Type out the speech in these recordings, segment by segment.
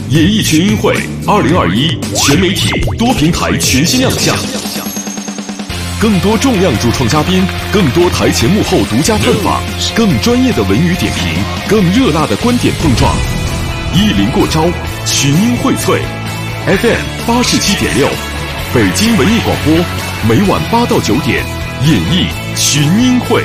演艺群英会2021全媒体多平台全新亮相，更多重量主创嘉宾，更多台前幕后独家探访，更专业的文娱点评，更热辣的观点碰撞。一零过招，群英荟萃 FM 87.6，北京文艺广播，每晚8到9点，演艺群英会。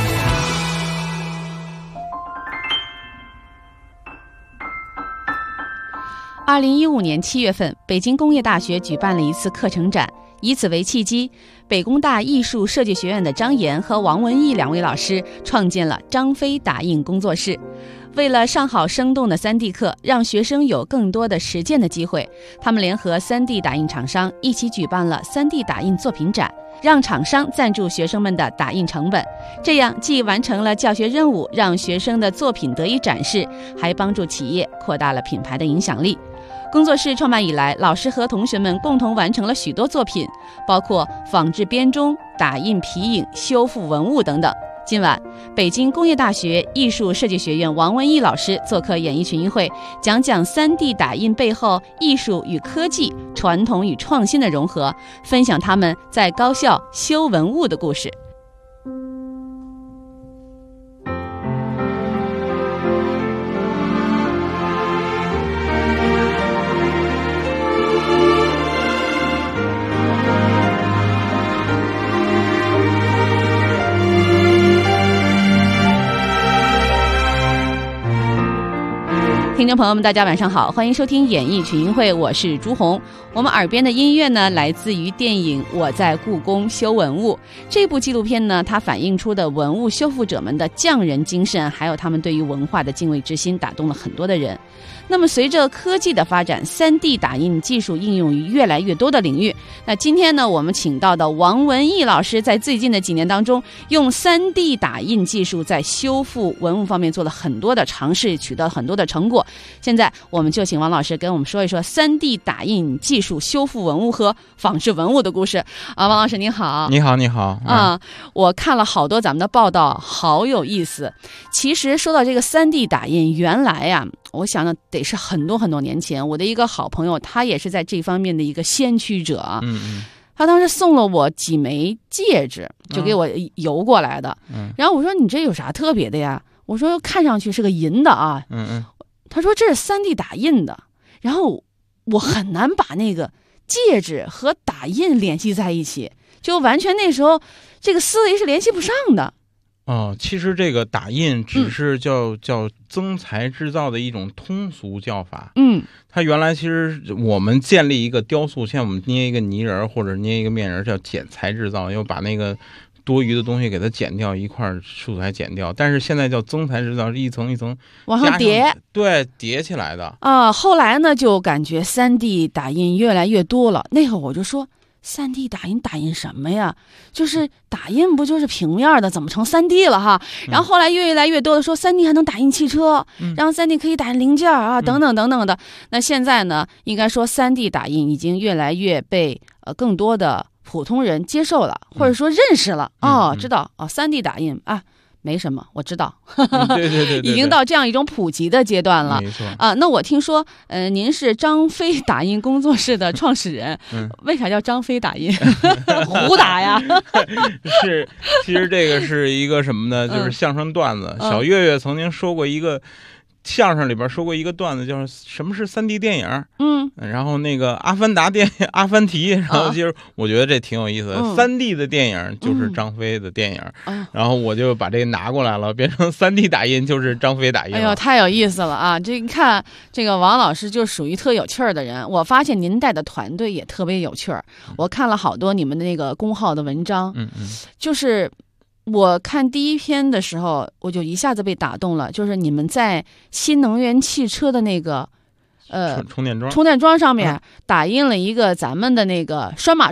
2015年7月份，北京工业大学举办了一次课程展，以此为契机，北工大艺术设计学院的张岩和王文艺两位老师创建了张飞打印工作室。为了上好生动的 3D 课，让学生有更多的实践的机会，他们联合 3D 打印厂商一起举办了 3D 打印作品展，让厂商赞助学生们的打印成本，这样既完成了教学任务，让学生的作品得以展示，还帮助企业扩大了品牌的影响力。工作室创办以来，老师和同学们共同完成了许多作品，包括仿制编钟、打印皮影、修复文物等等。今晚，北京工业大学艺术设计学院王文艺老师做客演艺群英会，讲讲 3D 打印背后艺术与科技、传统与创新的融合，分享他们在高校修文物的故事。听众朋友们，大家晚上好，欢迎收听演艺群英会，我是朱红。我们耳边的音乐呢，来自于电影《我在故宫修文物》这部纪录片呢，它反映出的文物修复者们的匠人精神，还有他们对于文化的敬畏之心，打动了很多的人。那么随着科技的发展， 3D 打印技术应用于越来越多的领域。那今天呢，我们请到的王文艺老师在最近的几年当中，用 3D 打印技术在修复文物方面做了很多的尝试，取得很多的成果。现在我们就请王老师跟我们说一说 3D 打印技术修复文物和仿制文物的故事。王老师您好。 你好，你好。 我看了好多咱们的报道，好有意思。其实说到这个 3D 打印，原来呀，我想呢得是很多很多年前，我的一个好朋友，他也是在这方面的一个先驱者。他当时送了我几枚戒指，就给我邮过来的。然后我说你这有啥特别的呀？我说看上去是个银的啊。他说这是 3D 打印的。然后我很难把那个戒指和打印联系在一起，就完全那时候这个思维是联系不上的。 其实这个打印只是叫增材制造的一种通俗叫法。它原来其实我们建立一个雕塑，像我们捏一个泥人或者捏一个面人，叫剪材制造，要把那个多余的东西给它剪掉，一块素材剪掉。但是现在叫增材制造，是一层一层往上叠， 对，叠起来的。 后来呢，就感觉 3D 打印越来越多了。那会儿我就说，3D 打印什么呀？就是打印不就是平面的，怎么成 3D 了哈？然后后来越来越多的说 3D 还能打印汽车，然后 3D 可以打印零件啊，等等等等的。那现在呢，应该说 3D 打印已经越来越被更多的普通人接受了，或者说认识了。知道3D 打印啊。没什么，我知道。 对， 已经到这样一种普及的阶段了。 没错那我听说，您是张飞打印工作室的创始人，为啥叫张飞打印？胡打呀？ 是，其实这个是一个什么呢？就是相声段子。小岳岳曾经说过一个相声里边说过一个段子，叫什么是 3D 电影？然后那个阿凡达电影阿凡提，然后其实我觉得这挺有意思的。3D 的电影就是张飞的电影，然后我就把这个拿过来了，变成 3D 打印就是张飞打印了。 哎呦，太有意思了啊！这你看，这个王老师就属于特有趣儿的人。我发现您带的团队也特别有趣儿。我看了好多你们的那个公号的文章，就是我看第一篇的时候，我就一下子被打动了，就是你们在新能源汽车的那个充电桩上面打印了一个咱们的那个拴马桩。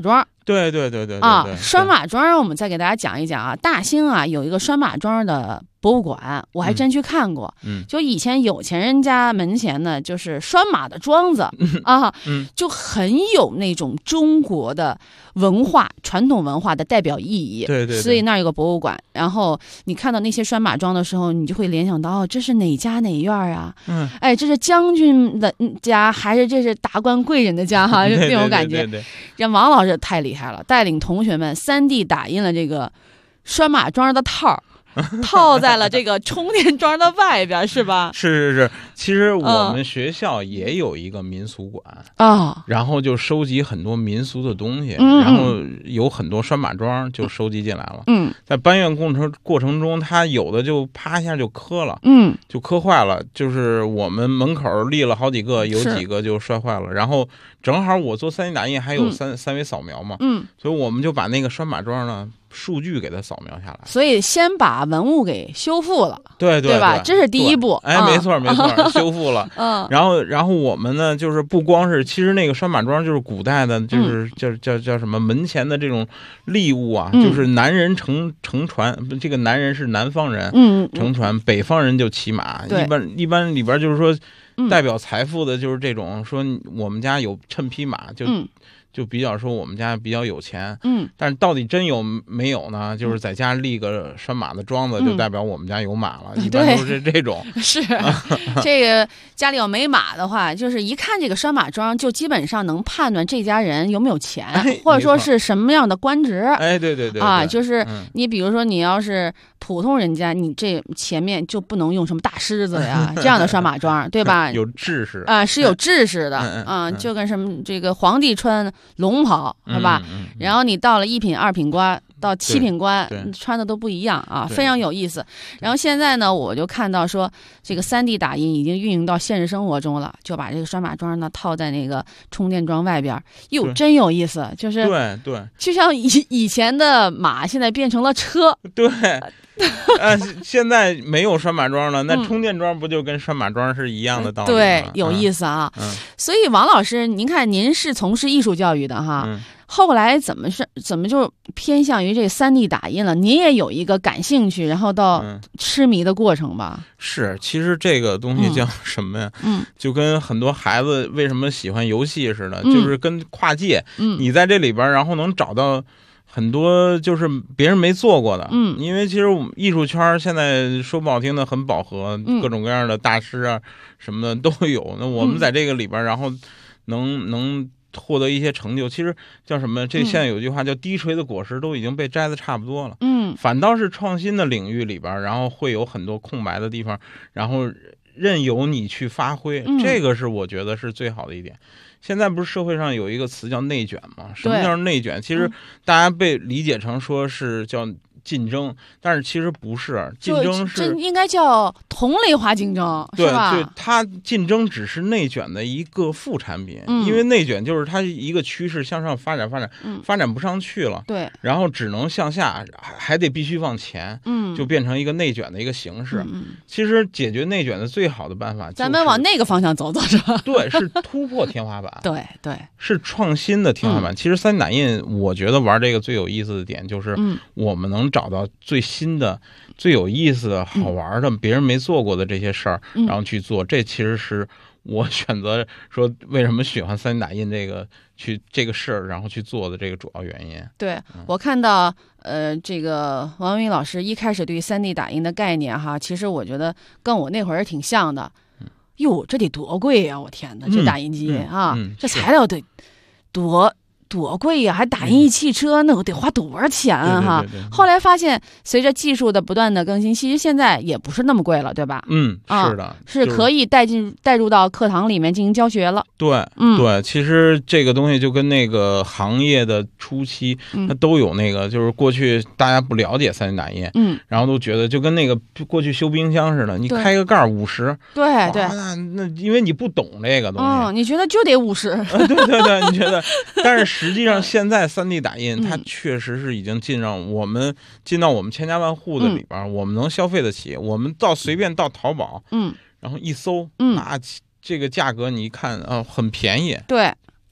对啊， 拴马桩我们再给大家讲一讲啊。大兴啊有一个拴马桩的博物馆，我还真去看过。就以前有钱人家门前呢，就是拴马的桩子啊，就很有那种中国的文化、传统文化的代表意义。 对， 所以那儿有个博物馆，然后你看到那些拴马桩的时候，你就会联想到，这是哪家哪院啊？哎，这是将军的家，还是这是达官贵人的家？哈，那种感觉。这王老师太厉害了，带领同学们3D 打印了这个拴马桩的套在了这个充电桩的外边，是吧？ 是。其实我们学校也有一个民俗馆啊，然后就收集很多民俗的东西，然后有很多拴马桩就收集进来了。在搬运过程中，它有的就啪一下就磕了，就磕坏了。就是我们门口立了好几个，有几个就摔坏了。然后正好我做3D 打印还有三维扫描嘛，所以我们就把那个拴马桩呢数据给它扫描下来。 所以先把文物给修复了， 对吧？这是第一步。 哎，没错，修复了。然后我们呢，就是不光是，其实那个拴马桩就是古代的，就是叫什么门前的这种利物啊，就是南人乘船，这个南人是南方人，乘船，北方人就骑马。一般里边就是说，代表财富的就是这种，说我们家有趁匹马，就比较说我们家比较有钱，但是到底真有没有呢？就是在家立个拴马的桩子，就代表我们家有马了，一般都是这种。 是这个家里有没马的话，就是一看这个拴马桩，就基本上能判断这家人有没有钱，或者说是什么样的官职。 哎，对啊，就是你比如说你要是普通人家，你这前面就不能用什么大狮子呀这样的拴马桩，对吧？ 有制式啊，是有制式的啊，就跟什么这个皇帝穿龙袍是吧？然后你到了1品2品官到7品官，穿的都不一样啊，非常有意思。然后现在呢，我就看到说这个3D 打印已经运用到现实生活中了，就把这个拴马桩呢套在那个充电桩外边，哟，真有意思。就是对， 就像以前的马，现在变成了车。 对。现在没有拴马桩了，那充电桩不就跟拴马桩是一样的道理吗？ 对，有意思啊。所以王老师，您看您是从事艺术教育的哈，后来怎么就偏向于这3D 打印了？您也有一个感兴趣，然后到痴迷的过程吧？ 是，其实这个东西叫什么呀？就跟很多孩子为什么喜欢游戏似的，就是跟跨界。你在这里边，然后能找到很多就是别人没做过的，因为其实艺术圈现在说不好听的很饱和，各种各样的大师啊什么的都有。那我们在这个里边，然后能获得一些成就，其实叫什么？这现在有句话叫低垂的果实都已经被摘得差不多了，反倒是创新的领域里边，然后会有很多空白的地方，然后任由你去发挥，这个是我觉得是最好的一点。现在不是社会上有一个词叫内卷吗？什么叫内卷？其实大家被理解成说是叫竞争，但是其实不是，竞争是应该叫同类化竞争， 对是吧？ 对，它竞争只是内卷的一个副产品，因为内卷就是它一个趋势向上发展，发展不上去了， 对， 然后只能向下，还得必须往前，就变成一个内卷的一个形式。其实解决内卷的最好的办法， 咱们往那个方向走是吧？ 对，是突破天花板， 对， 是创新的天花板。其实3D 打印，我觉得玩这个最有意思的点就是，我们能找到最新的、最有意思的、好玩的、别人没做过的这些事儿，然后去做。这其实是我选择说为什么喜欢3D 打印这个事儿，然后去做的这个主要原因。 对，我看到这个王文宇老师一开始对3D 打印的概念哈，其实我觉得跟我那会儿挺像的。哟，这得多贵呀！我天哪，这打印机啊，这材料得多贵呀，还打印一汽车，那我得花多少钱啊？哈，后来发现，随着技术的不断的更新，其实现在也不是那么贵了，对吧？ 是的， 是可以带入到课堂里面进行教学了。 对，对，其实这个东西就跟那个行业的初期，它都有那个，就是过去大家不了解3D 打印，然后都觉得就跟那个过去修冰箱似的，你开个盖50， 对， 那因为你不懂这个东西， 你觉得就得50， 对，你觉得，但是实际上现在3D 打印它确实是已经进到我们千家万户的里边，我们能消费得起，我们随便到淘宝，然后一搜，那这个价格你一看很便宜， 对。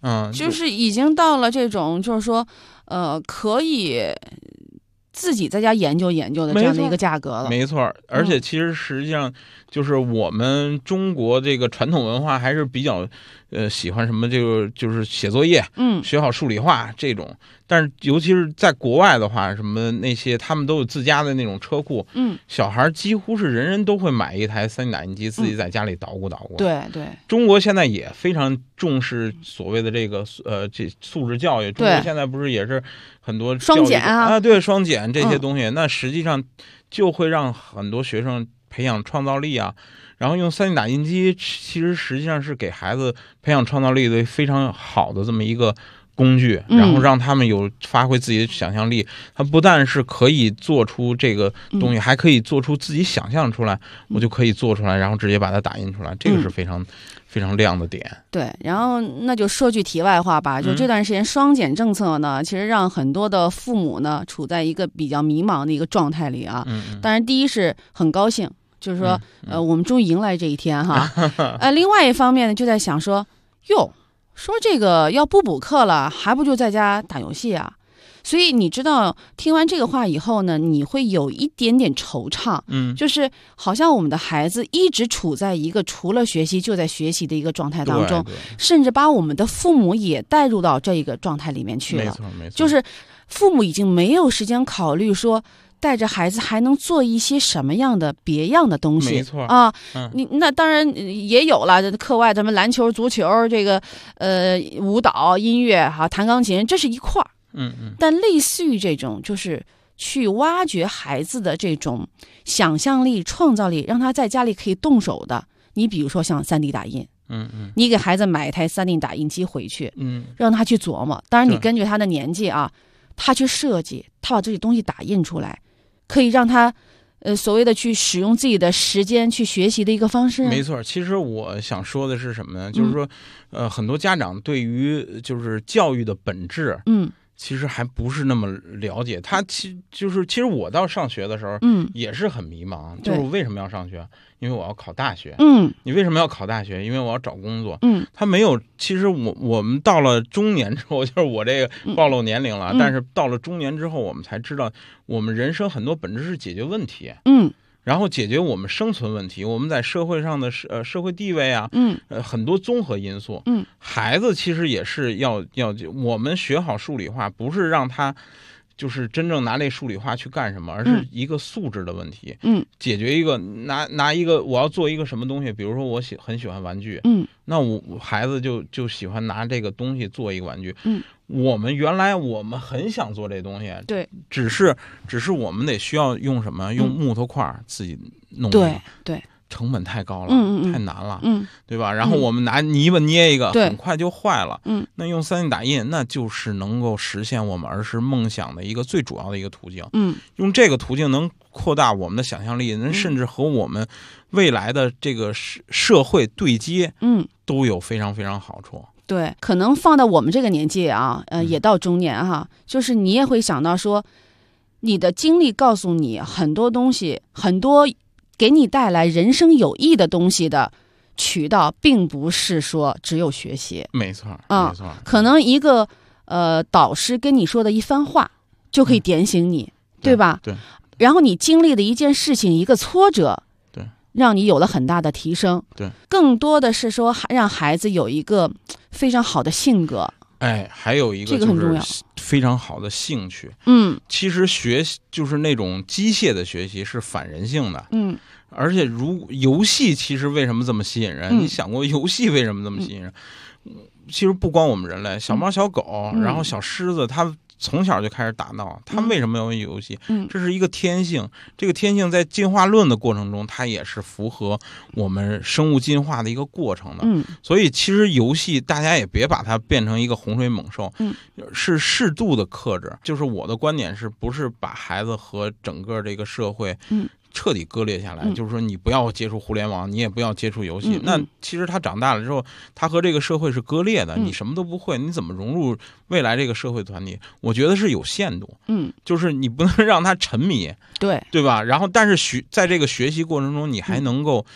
就是已经到了这种，就是说，可以自己在家研究研究的这样的一个价格了。 没错，而且其实实际上就是我们中国这个传统文化还是比较喜欢什么就是写作业，学好数理化这种。但是尤其是在国外的话，什么那些他们都有自家的那种车库，小孩几乎是人人都会买一台3D 打印机，自己在家里捣鼓捣鼓。 对对， 中国现在也非常重视所谓的这个这素质教育。中国现在不是也是很多双减啊， 对双减这些东西，那实际上就会让很多学生培养创造力啊。然后用3D 打印机，其实实际上是给孩子培养创造力的非常好的这么一个工具，然后让他们有发挥自己的想象力。他不但是可以做出这个东西，还可以做出自己想象出来，我就可以做出来，然后直接把它打印出来，这个是非常非常亮的点。 对，然后那就说句题外话吧，就这段时间双减政策呢，其实让很多的父母呢处在一个比较迷茫的一个状态里啊。当然，第一是很高兴。就是说，我们终于迎来这一天哈。另外一方面呢，就在想说，说这个要不补课了，还不就在家打游戏啊？所以你知道，听完这个话以后呢，你会有一点点惆怅。就是好像我们的孩子一直处在一个除了学习就在学习的一个状态当中，甚至把我们的父母也带入到这个状态里面去了。 没错，没错， 就是父母已经没有时间考虑说，带着孩子还能做一些什么样的别样的东西？ 没错啊，你那当然也有了，课外咱们篮球、足球，这个舞蹈、音乐哈，弹钢琴，这是一块儿。但类似于这种，就是去挖掘孩子的这种想象力、创造力，让他在家里可以动手的。你比如说像3D 打印，你给孩子买一台3D 打印机回去，让他去琢磨。当然，你根据他的年纪啊，他去设计，他把这些东西打印出来。可以让他，所谓的去使用自己的时间去学习的一个方式。 没错，其实我想说的是什么呢？就是说，很多家长对于就是教育的本质，其实还不是那么了解。他其实我到上学的时候，也是很迷茫，就是为什么要上学？因为我要考大学。你为什么要考大学？因为我要找工作。他没有。其实我们到了中年之后，就是我这个暴露年龄了，但是到了中年之后，我们才知道，我们人生很多本质是解决问题。然后解决我们生存问题，我们在社会上的社会地位啊，很多综合因素。孩子其实也是要我们学好数理化，不是让他就是真正拿那数理化去干什么，而是一个素质的问题。解决一个拿一个我要做一个什么东西，比如说我很喜欢玩具，那我孩子就喜欢拿这个东西做一个玩具。原来我们很想做这东西， 对， 只是我们得需要用什么？用木头块自己弄。 对。 成本太高了，太难了，对吧？然后我们拿泥巴捏一个，很快就坏了。那用3D 打印，那就是能够实现我们儿时梦想的一个最主要的一个途径。用这个途径能扩大我们的想象力，甚至和我们未来的这个社会对接，都有非常非常好处。 对，可能放到我们这个年纪啊，也到中年哈，就是你也会想到说，你的经历告诉你很多东西，很多给你带来人生有益的东西的渠道，并不是说只有学习。 没错，没错。 可能一个导师跟你说的一番话，就可以点醒你，对吧？ 对。 然后你经历的一件事情，一个挫折， 对， 让你有了很大的提升。 对。 更多的是说让孩子有一个非常好的性格。 还有一个就是非常好的兴趣。其实学习就是那种机械的学习是反人性的。而且游戏其实为什么这么吸引人？你想过游戏为什么这么吸引人？其实不光我们人类，小猫小狗，然后小狮子，它从小就开始打闹，它为什么要玩游戏？这是一个天性。这个天性在进化论的过程中，它也是符合我们生物进化的一个过程的。所以其实游戏大家也别把它变成一个洪水猛兽，是适度的克制。就是我的观点是不是把孩子和整个这个社会彻底割裂下来，就是说你不要接触互联网，你也不要接触游戏。那其实他长大了之后，他和这个社会是割裂的，你什么都不会，你怎么融入未来这个社会团体？我觉得是有限度。就是你不能让他沉迷，对吧？然后但是在这个学习过程中，你还能够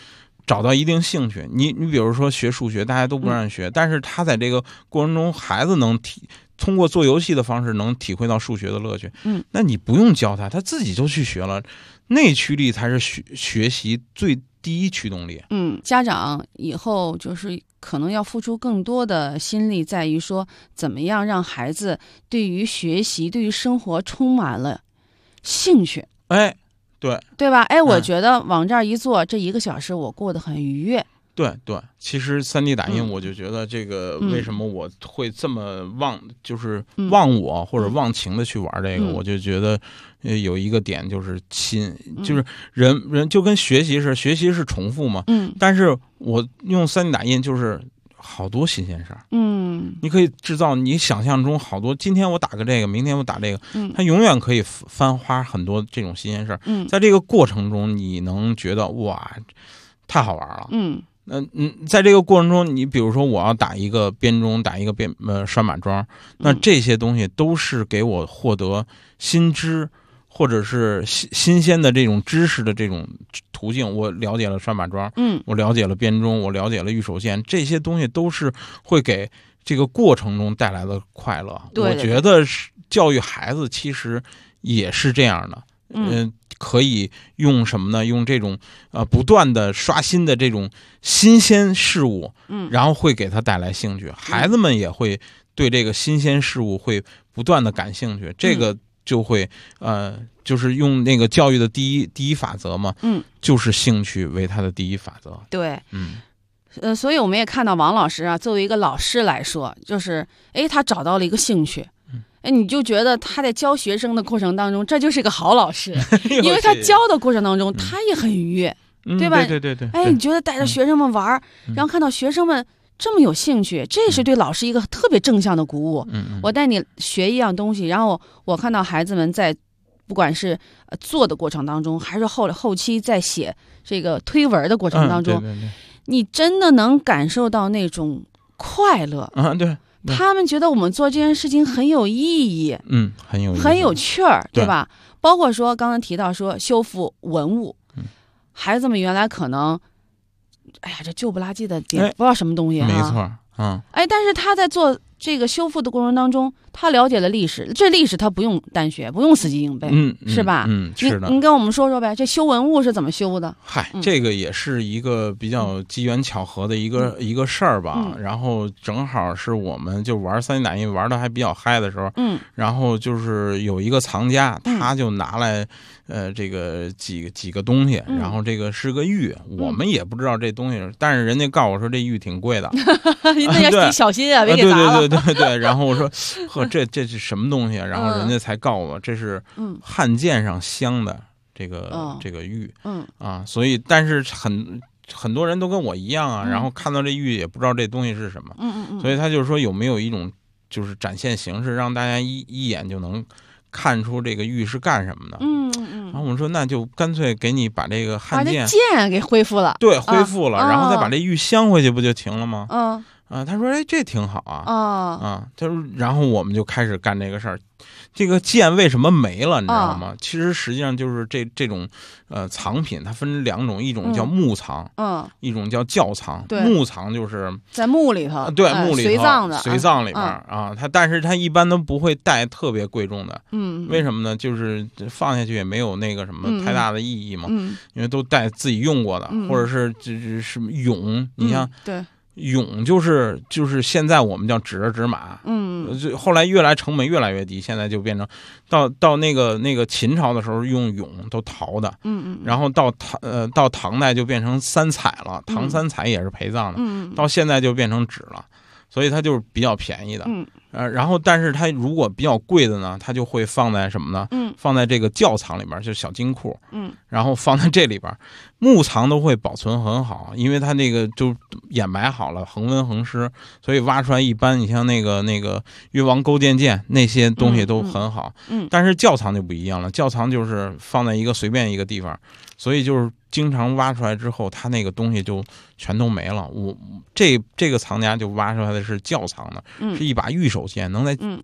找到一定兴趣。你比如说学数学，大家都不让学，但是他在这个过程中，孩子能通过做游戏的方式能体会到数学的乐趣。那你不用教他，他自己就去学了。内驱力才是学习第一驱动力。 家长以后就是可能要付出更多的心力，在于说怎么样让孩子对于学习、对于生活充满了兴趣。 对吧？我觉得往这儿一坐，这1个小时我过得很愉悦。 对，其实3D 打印，我就觉得这个为什么我会这么就是忘我或者忘情的去玩这个，我就觉得有一个点就是亲，就是人就跟学习似的，学习是重复嘛，但是我用3D 打印就是好多新鲜事儿，你可以制造你想象中好多，今天我打个这个，明天我打这个，它永远可以翻花很多这种新鲜事儿，在这个过程中你能觉得哇，太好玩了，在这个过程中，你比如说我要打一个编钟，打一个拴马桩，那这些东西都是给我获得新知或者是新鲜的这种知识的这种途径。我了解了拴马桩，我了解了编钟，我了解了玉手线，这些东西都是会给这个过程中带来的快乐。我觉得教育孩子其实也是这样的，可以用什么呢？用这种不断的刷新的这种新鲜事物，然后会给他带来兴趣，孩子们也会对这个新鲜事物会不断的感兴趣，这个就会就是用那个教育的第一法则嘛，就是兴趣为他的第一法则。 对，所以我们也看到王老师啊，作为一个老师来说，就是他找到了一个兴趣。你就觉得他在教学生的过程当中，这就是个好老师，因为他教的过程当中，他也很愉悦，对吧？ 对。 你觉得带着学生们玩，然后看到学生们这么有兴趣，这是对老师一个特别正向的鼓舞。我带你学一样东西，然后我看到孩子们在不管是做的过程当中，还是后期在写这个推文的过程当中，你真的能感受到那种快乐。 对。 他们觉得我们做这件事情很有意义，很有趣儿，对吧？包括说刚刚提到说修复文物，孩子们原来可能，这旧不拉几的点不知道什么东西， 没错， 但是他在做这个修复的过程当中，他了解了历史，这历史他不用单学，不用死记硬背，是吧？ 是的。 你跟我们说说呗，这修文物是怎么修的？ 这个也是一个比较机缘巧合的一个事儿吧。然后正好是我们就玩3D 打印玩的还比较嗨的时候，然后就是有一个藏家，他就拿来这个几个东西，然后这个是个玉，我们也不知道这东西，但是人家告诉我说这玉挺贵的， 那要小心啊，别给砸了。 对。然后我说呵，这是什么东西？然后人家才告诉我，这是汉剑上镶的这个玉，所以但是很多人都跟我一样啊，然后看到这玉也不知道这东西是什么，所以他就说有没有一种就是展现形式，让大家一眼就能看出这个玉是干什么的。然后我们说那就干脆给你把这个汉剑给恢复了， 对，恢复了，然后再把这玉镶回去不就停了吗？他说这挺好啊，他说，然后我们就开始干这个事儿。这个剑为什么没了，你知道吗？其实实际上就是这种藏品，它分2种，一种叫木藏，一种叫窖藏。木藏就是在墓里头， 对，墓里头随葬里边但是它一般都不会带特别贵重的，为什么呢？就是放下去也没有那个什么太大的意义嘛，因为都带自己用过的，或者是什么俑，你像对。 俑就是现在我们叫纸人纸马，后来越来成本越来越低，现在就变成到那个秦朝的时候用俑都陶的，然后到唐代就变成三彩了，唐三彩也是陪葬的，到现在就变成纸了，所以它就是比较便宜的，然后但是它如果比较贵的呢，它就会放在什么呢？放在这个窖藏里边，就是小金库，然后放在这里边，木藏都会保存很好，因为它那个就掩埋好了，恒温恒湿，所以挖出来一般，你像那个越王勾践剑那些东西都很好，但是窖藏就不一样了，窖藏就是放在随便一个地方，所以就是经常挖出来之后，它那个东西就全都没了。这个藏家就挖出来的是窖藏的，是一把玉手剑，能在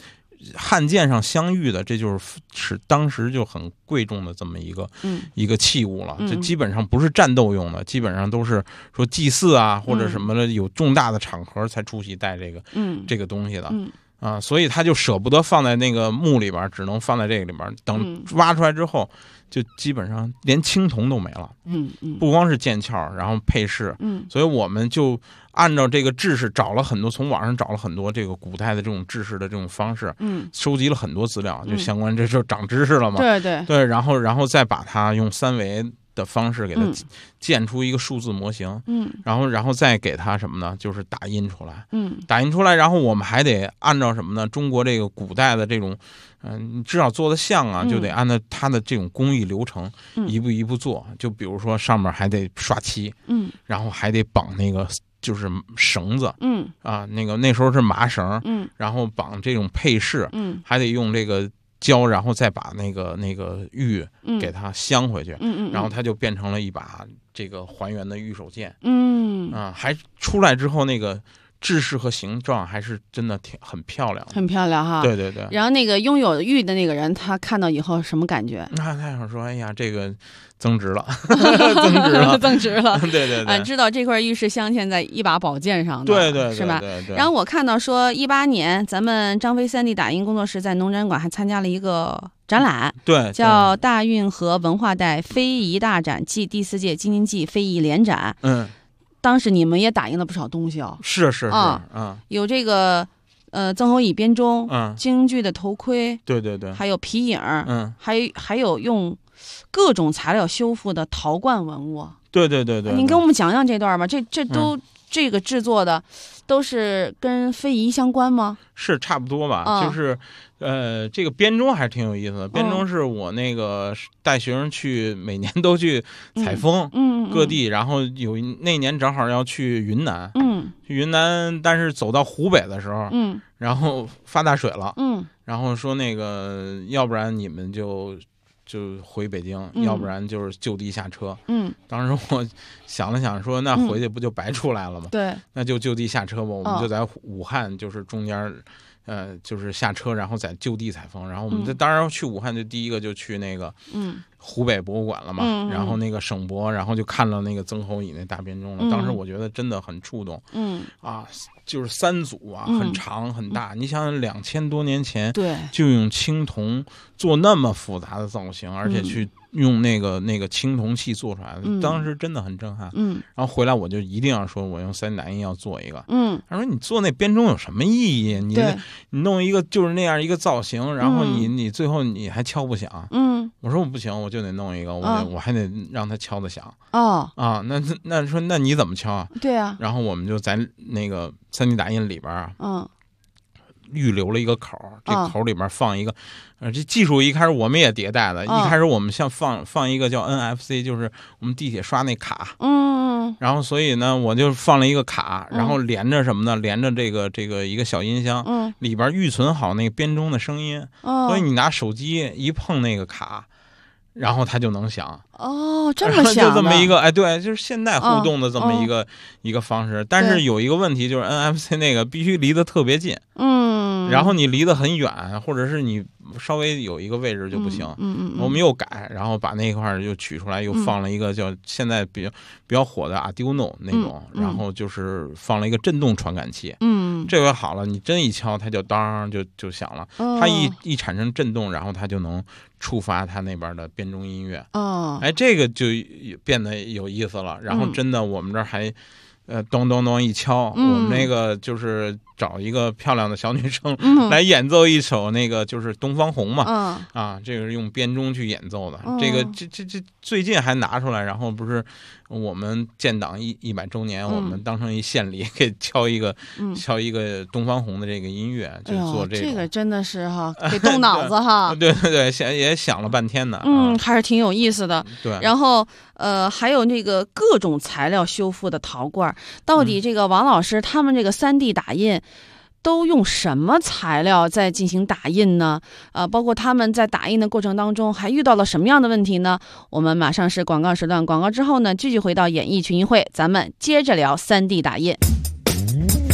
汉剑上相遇的，这就是当时就很贵重的这么一个器物了。这基本上不是战斗用的，基本上都是说祭祀啊或者什么的有重大的场合才出去带这个东西的。啊，所以他就舍不得放在那个墓里边，只能放在这个里边。等挖出来之后，就基本上连青铜都没了。不光是剑鞘，然后配饰。所以我们就按照这个制式找了很多，从网上找了很多这个古代的这种制式的这种方式，收集了很多资料，就相关，这就长知识了嘛。对，然后再把它用3维的方式给它建出一个数字模型，然后再给它什么呢？就是打印出来，打印出来，然后我们还得按照什么呢？中国这个古代的这种，你至少做的像啊，就得按照它的这种工艺流程，一步一步做。就比如说上面还得刷漆，然后还得绑那个就是绳子，那时候是麻绳，然后绑这种配饰，还得用这个胶，然后再把那个玉给它镶回去，然后它就变成了一把这个还原的玉手剑，还出来之后那个制式和形状还是真的很漂亮， 很漂亮哈。 对对对。 然后那个拥有玉的那个人，他看到以后什么感觉？ 他想说，哎呀，这个增值了， 增值了。 对对对。 知道这块玉是镶嵌在一把宝剑上的， 对对对， 是吧？ 对对。 然后我看到说，18年咱们张飞3D 打印工作室在农展馆还参加了一个展览， 对， 叫大运河文化带非遗大展暨第4届京津冀非遗联展。当时你们也打印了不少东西哦。 是有这个曾侯乙编钟，京剧的头盔， 对对对， 还有皮影，还有用各种材料修复的陶罐文物。 对对对对。 您跟我们讲讲这段吧，这都这个制作的都是跟非遗相关吗？ 是差不多吧，就是这个编钟还是挺有意思的。编钟是我那个带学生去，每年都去采风，各地，然后那年正好要去云南，去云南，但是走到湖北的时候，然后发大水了，然后说那个要不然你们就回北京，要不然就是就地下车。当时我想了想说，那回去不就白出来了吗？对，那就地下车吧。我们就在武汉，就是中间，就是下车，然后在就地采风。然后我们当然去武汉，就第一个就去那个湖北博物馆了嘛。然后那个省博，然后就看到那个曾侯乙那大编钟了。当时我觉得真的很触动。就是3组啊，很长很大。你想想2000多年前，对，就用青铜做那么复杂的造型，而且去用那个青铜器做出来的，当时真的很震撼。然后回来我就一定要说，我用3D打印要做一个。他说你做那编钟有什么意义？你弄一个就是那样一个造型，然后你最后你还敲不响。我说我不行，我就得弄一个，我还得让他敲得响。那说那你怎么敲啊？对啊。然后我们就在那个3D 打印里边啊，预留了一个口，这口里面放一个，这技术一开始我们也迭代的，一开始我们像放一个叫 NFC， 就是我们地铁刷那卡，然后所以呢，我就放了一个卡，然后连着什么呢？连着这个一个小音箱，里边预存好那个编钟的声音，所以你拿手机一碰那个卡，然后它就能响。这么响，就这么一个，对，就是现代互动的这么一个方式。但是有一个问题，就是 NFC 那个必须离得特别近，然后你离得很远，或者是你稍微有一个位置就不行。我们又改，然后把那块又取出来，又放了一个叫现在比较火的 Arduino 那种，然后就是放了一个震动传感器。这回好了，你真一敲，它就当就响了。它一产生震动，然后它就能触发它那边的编钟音乐。这个就变得有意思了。然后真的，我们这儿还咚咚咚一敲，我们那个就是找一个漂亮的小女生来演奏一首那个就是《东方红》嘛。这个是用编钟去演奏的。这个这最近还拿出来，然后不是我们建党100周年，我们当成一献礼，给敲一个东方红的这个音乐，就做这个真的是给动脑子哈。 对对对，也想了半天呢。 还是挺有意思的。对，然后还有那个各种材料修复的陶罐，到底这个王老师他们这个3D 打印都用什么材料在进行打印呢？包括他们在打印的过程当中还遇到了什么样的问题呢？我们马上是广告时段，广告之后呢，继续回到演艺群英会，咱们接着聊3D 打印。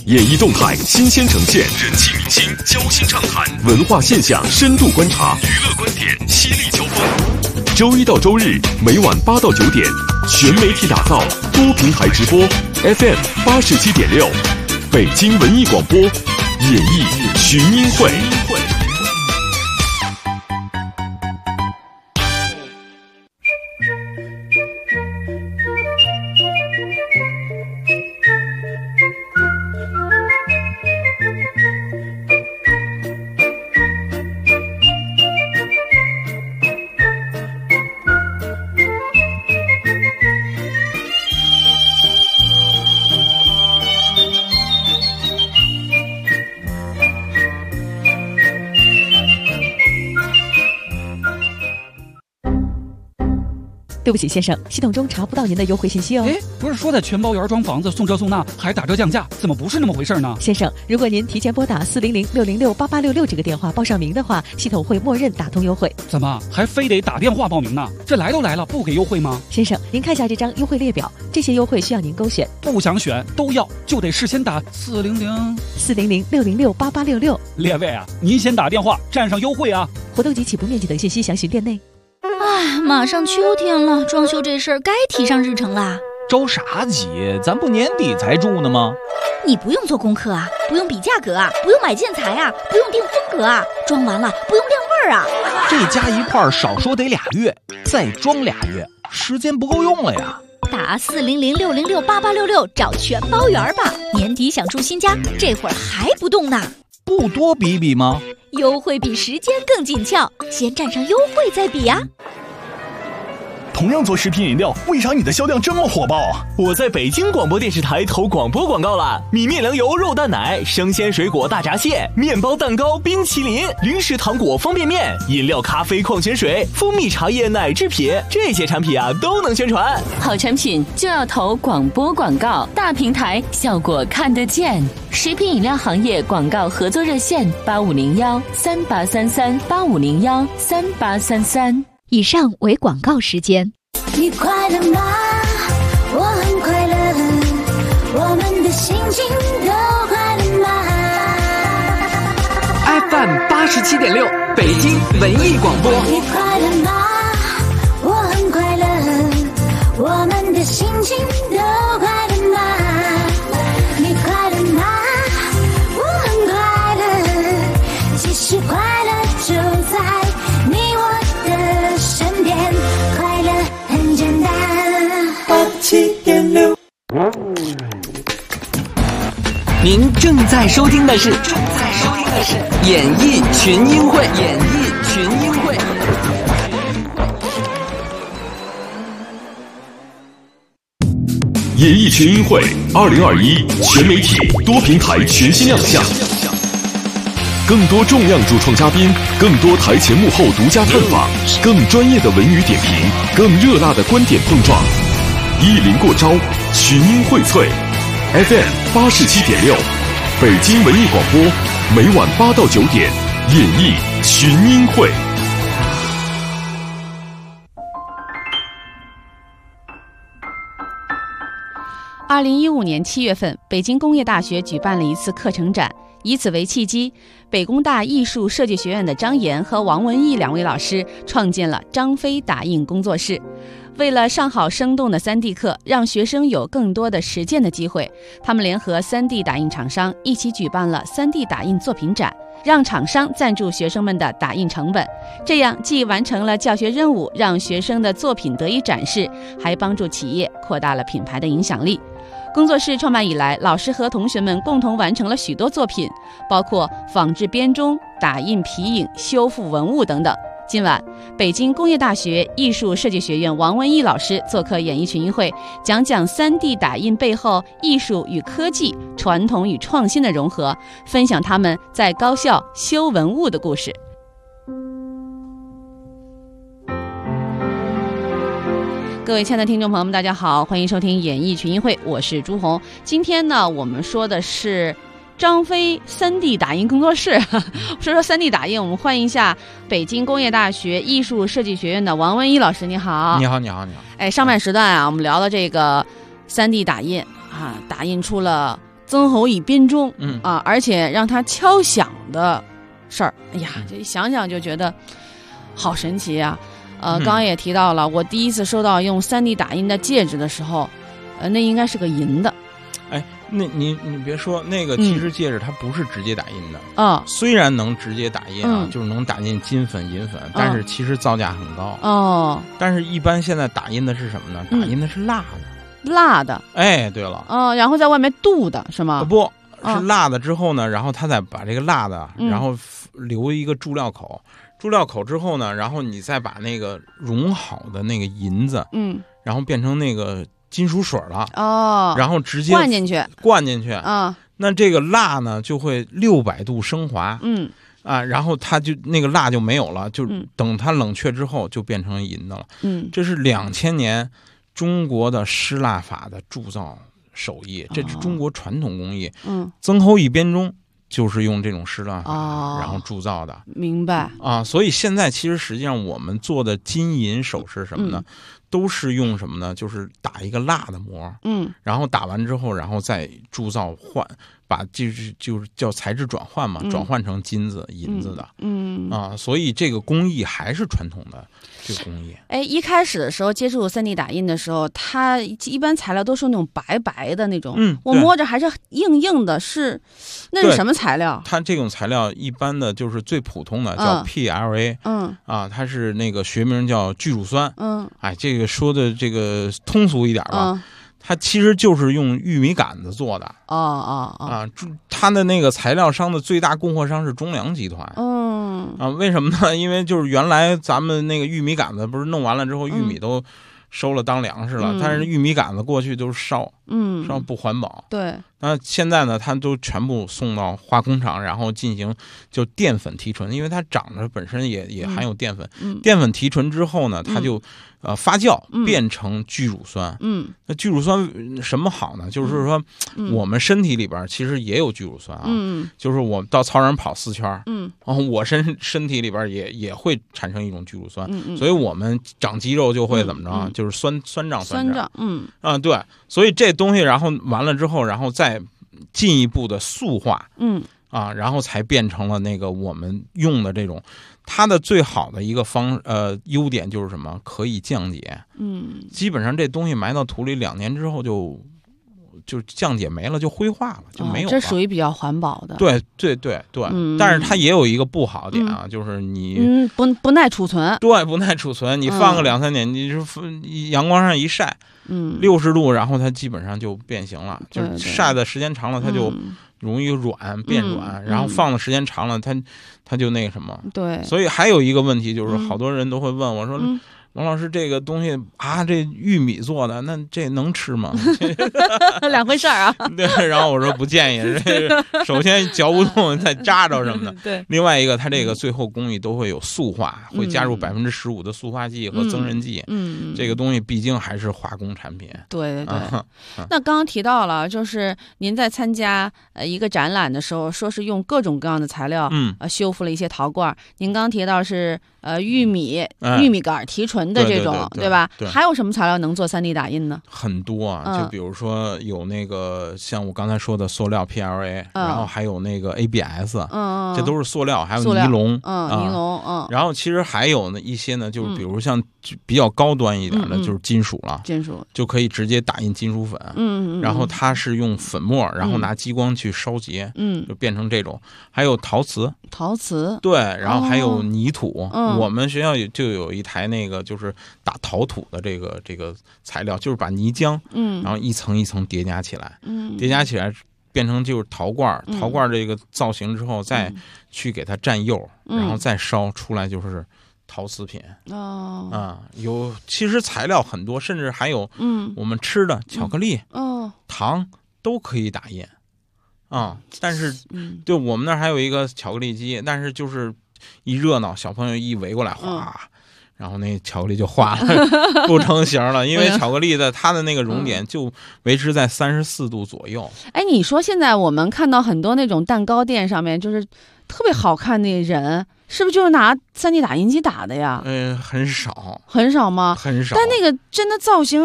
演艺动态新鲜呈现，人气明星交心畅谈，文化现象深度观察，娱乐观点犀利交锋。周一到周日每晚8到9点，全媒体打造，多平台直播 ，FM 87.6，北京文艺广播，演艺群英会。 对不起，先生，系统中查不到您的优惠信息哦。 不是说在全包园装房子送这送那还打折降价，怎么不是那么回事呢？ 先生，如果您提前拨打400-606-8866这个电话报上名的话，系统会默认打通优惠。 怎么还非得打电话报名呢？这来都来了，不给优惠吗？ 先生，您看一下这张优惠列表，这些优惠需要您勾选。 不想选都要，就得事先打 400-606-8866。 列位啊，您先打电话占上优惠啊！ 活动及起步面积等信息详询店内。 马上秋天了，装修这事儿该提上日程啦。 着啥急？咱不年底才住呢吗？ 你不用做功课啊，不用比价格啊，不用买建材啊，不用定风格啊，装完了不用晾味儿啊。 这加一块少说得2月，再装2月，时间不够用了呀。 打400-606-8866找全包园吧。年底想住新家，这会儿还不动呢？ 不多比比吗？ 优惠比时间更紧俏，先占上优惠再比啊。 同样做食品饮料，为啥你的销量这么火爆？ 我在北京广播电视台投广播广告了，米面粮油肉蛋奶、生鲜水果大闸蟹、面包蛋糕、冰淇淋、零食糖果方便面、饮料咖啡矿泉水、蜂蜜茶叶奶制品，这些产品啊都能宣传。 好产品就要投广播广告，大平台效果看得见。食品饮料行业广告合作热线8501-3833-8501-3833。 以上为广告时间。 你快乐吗？我很快乐，我们的心情都快乐吗？ FM 87.6，北京文艺广播。 你快乐吗？我很快乐，我们的心情都快乐吗？你快乐吗？我很快乐，其实快乐就在你我的身边，快乐很简单。87.6， 您正在收听的是演艺群英会。 演艺群英会2021全媒体多平台全新亮相，更多重量主创嘉宾，更多台前幕后独家探访，更专业的文娱点评，更热辣的观点碰撞，一临过招，群英荟萃。FM 87.6，北京文艺广播，每晚8到9点，演艺群英会。 2015年7月份，北京工业大学举办了一次课程展，以此为契机，北工大艺术设计学院的张岩和王文艺2位老师创建了张飞打印工作室。为了上好生动的 3D 课，让学生有更多的实践的机会，他们联合 3D 打印厂商一起举办了 3D 打印作品展，让厂商赞助学生们的打印成本，这样既完成了教学任务，让学生的作品得以展示，还帮助企业扩大了品牌的影响力。工作室创办以来，老师和同学们共同完成了许多作品，包括仿制编钟、打印皮影、修复文物等等。今晚，北京工业大学艺术设计学院王文艺老师做客演艺群英会，讲讲 3D 打印背后艺术与科技、传统与创新的融合，分享他们在高校修文物的故事。各位亲爱的听众朋友们，大家好，欢迎收听演艺群英会，我是朱红。今天呢，我们说的是张飞 3D 打印工作室。说 3D 打印，我们欢迎一下北京工业大学艺术设计学院的王文艺老师。你好。 你好。 上半时段啊，我们聊了这个 3D 打印啊，打印出了曾侯乙编钟， 啊， 而且让他敲响的事儿，哎呀，这想想就觉得好神奇啊！刚刚也提到了，我第一次收到用3D 打印的戒指的时候，那应该是个银的。 哎，那你别说那个，其实戒指它不是直接打印的，虽然能直接打印啊，就是能打印金粉、银粉，但是其实造价很高哦。 但是一般现在打印的是什么呢？打印的是蜡的， 蜡的。 哎，对了， 然后在外面镀的是吗？ 不是蜡的之后呢，然后他再把这个蜡的，然后留一个注料口，注料口之后呢，然后你再把那个融好的那个银子，然后变成那个金属水了然后直接灌进去啊， 那这个蜡呢就会600度升华，然后它就那个蜡就没有了，就等它冷却之后就变成银的了。这是2000年中国的湿蜡法的铸造手艺，这是中国传统工艺。曾侯乙编钟就是用这种湿蜡法，然后铸造的。 明白啊，所以现在其实实际上我们做的金银首饰什么呢？都是用什么呢？就是打一个蜡的膜，然后打完之后，然后再铸造把就是叫材质转换嘛，转换成金子、银子的，所以这个工艺还是传统的这个工艺。 哎，一开始的时候接触3D 打印的时候，它一般材料都是那种白白的那种，我摸着还是硬硬的，那是什么材料？ 它这种材料一般的就是最普通的叫 PLA，它是那个学名叫聚乳酸，这个说的这个通俗一点吧。它其实就是用玉米杆子做的它的那个材料商的最大供货商是中粮集团。为什么呢？因为就是原来咱们那个玉米杆子不是弄完了之后，玉米都收了当粮食了，但是玉米杆子过去都是烧不环保。 对， 那现在呢，它都全部送到化工厂，然后进行就淀粉提纯，因为它长得本身也含有淀粉。淀粉提纯之后呢，它就发酵变成聚乳酸。那聚乳酸什么好呢？就是说我们身体里边其实也有聚乳酸啊。就是我到操场跑4圈，然后我身体里边也会产生一种聚乳酸，所以我们长肌肉就会怎么着，就是酸胀。对，所以这东西然后完了之后，然后再进一步的塑化，然后才变成了那个我们用的这种。它的最好的一个优点就是什么？可以降解。基本上这东西埋到土里2年之后就降解没了，就灰化了，就没有了。 这属于比较环保的。 对，但是它也有一个不好点啊，就是你不耐储存。 对，不耐储存，你放个2-3年，你是阳光上一晒，60度，然后它基本上就变形了，就是晒的时间长了，它就容易变软，然后放的时间长了，它就那个什么。 对， 所以还有一个问题就是，好多人都会问我说，王老师，这个东西这玉米做的，那这能吃吗？ 两回事儿啊。 对，然后我说不建议，首先嚼不动，再扎着什么的。 对。 另外一个，它这个最后工艺都会有塑化，会加入15%的塑化剂和增韧剂。这个东西毕竟还是化工产品。 对。那刚刚提到了，就是您在参加一个展览的时候，说是用各种各样的材料修复了一些陶罐。您刚提到是玉米杆提纯的这种，对吧？还有什么材料能做3D 打印呢？ 很多啊，就比如说有那个像我刚才说的塑料 PLA，然后还有那个 ABS，这都是塑料，还有尼龙， 尼龙， 然后其实还有呢一些呢，就是比如像比较高端一点的，就是金属了， 金属就可以直接打印金属粉，然后它是用粉末，然后拿激光去烧结，就变成这种。还有陶瓷，对，然后还有泥土，我们学校就有一台那个就是打陶土的这个材料，就是把泥浆，然后一层一层叠加起来，变成就是陶罐这个造型之后，再去给它蘸釉，然后再烧出来就是陶瓷品。其实材料很多，甚至还有我们吃的巧克力、糖都可以打印。但是对我们那儿还有一个巧克力机，但是就是一热闹，小朋友一围过来，哗，然后那巧克力就化了，不成形了。因为巧克力的它的那个熔点就维持在34度左右。 哎，你说现在我们看到很多那种蛋糕店上面，就是特别好看的人，是不是就是拿3D 打印机打的呀？ 很少。 很少吗？ 很少。 但那个真的造型